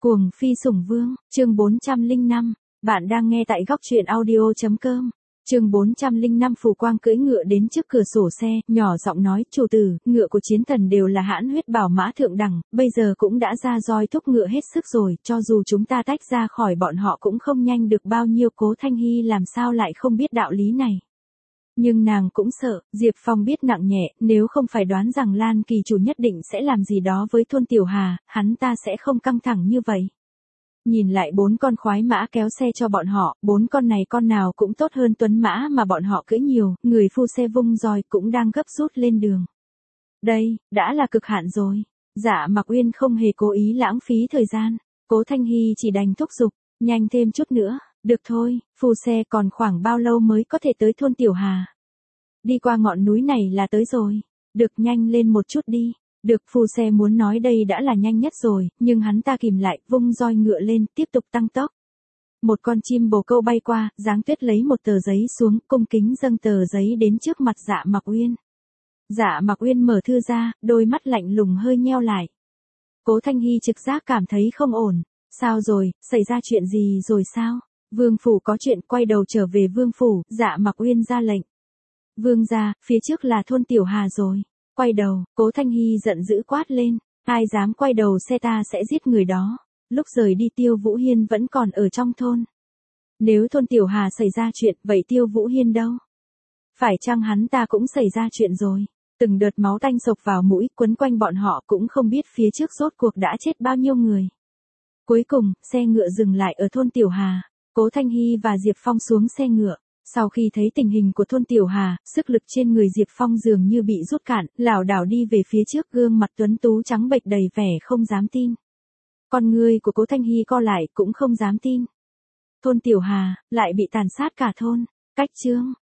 Cuồng phi sủng vương, chương 405. Bạn đang nghe tại góc truyện audio.com. Chương 405. Phù Quang cưỡi ngựa đến trước cửa sổ xe, nhỏ giọng nói, chủ tử, ngựa của chiến thần đều là hãn huyết bảo mã thượng đẳng, bây giờ cũng đã ra roi thúc ngựa hết sức rồi, cho dù chúng ta tách ra khỏi bọn họ cũng không nhanh được bao nhiêu. Cố Thanh Hy làm sao lại không biết đạo lý này. Nhưng nàng cũng sợ, Diệp Phong biết nặng nhẹ, nếu không phải đoán rằng Lan Kỳ chủ nhất định sẽ làm gì đó với Thôn Tiểu Hà, hắn ta sẽ không căng thẳng như vậy. Nhìn lại 4 con khoái mã kéo xe cho bọn họ, 4 con này con nào cũng tốt hơn tuấn mã mà bọn họ cưỡi nhiều, người phu xe vung roi cũng đang gấp rút lên đường. Đây, đã là cực hạn rồi. Dạ Mặc Uyên không hề cố ý lãng phí thời gian, Cố Thanh Hy chỉ đành thúc giục, nhanh thêm chút nữa. Được thôi, phù xe còn khoảng bao lâu mới có thể tới Thôn Tiểu Hà? Đi qua ngọn núi này là tới rồi. Được, nhanh lên một chút đi. Được, phù xe muốn nói đây đã là nhanh nhất rồi, nhưng hắn ta kìm lại, vung roi ngựa lên, tiếp tục tăng tốc. Một con chim bồ câu bay qua, Giáng Tuyết lấy một tờ giấy xuống, cung kính dâng tờ giấy đến trước mặt Dạ Mặc Uyên. Dạ Mặc Uyên mở thư ra, đôi mắt lạnh lùng hơi nheo lại. Cố Thanh Hy trực giác cảm thấy không ổn. Sao rồi, xảy ra chuyện gì rồi sao? Vương phủ có chuyện, quay đầu trở về vương phủ, Dạ Mặc Uyên ra lệnh. Vương gia, phía trước là Thôn Tiểu Hà rồi. Quay đầu, Cố Thanh Hy giận dữ quát lên, ai dám quay đầu xe ta sẽ giết người đó. Lúc rời đi Tiêu Vũ Hiên vẫn còn ở trong thôn. Nếu Thôn Tiểu Hà xảy ra chuyện, vậy Tiêu Vũ Hiên đâu? Phải chăng hắn ta cũng xảy ra chuyện rồi? Từng đợt máu tanh sộc vào mũi, quấn quanh bọn họ, cũng không biết phía trước rốt cuộc đã chết bao nhiêu người. Cuối cùng, xe ngựa dừng lại ở Thôn Tiểu Hà. Cố Thanh Hy và Diệp Phong xuống xe ngựa. Sau khi thấy tình hình của Thôn Tiểu Hà, sức lực trên người Diệp Phong dường như bị rút cạn, lảo đảo đi về phía trước, gương mặt tuấn tú trắng bệch đầy vẻ không dám tin. Con ngươi của Cố Thanh Hy co lại, cũng không dám tin. Thôn Tiểu Hà, lại bị tàn sát cả thôn. Cách chương.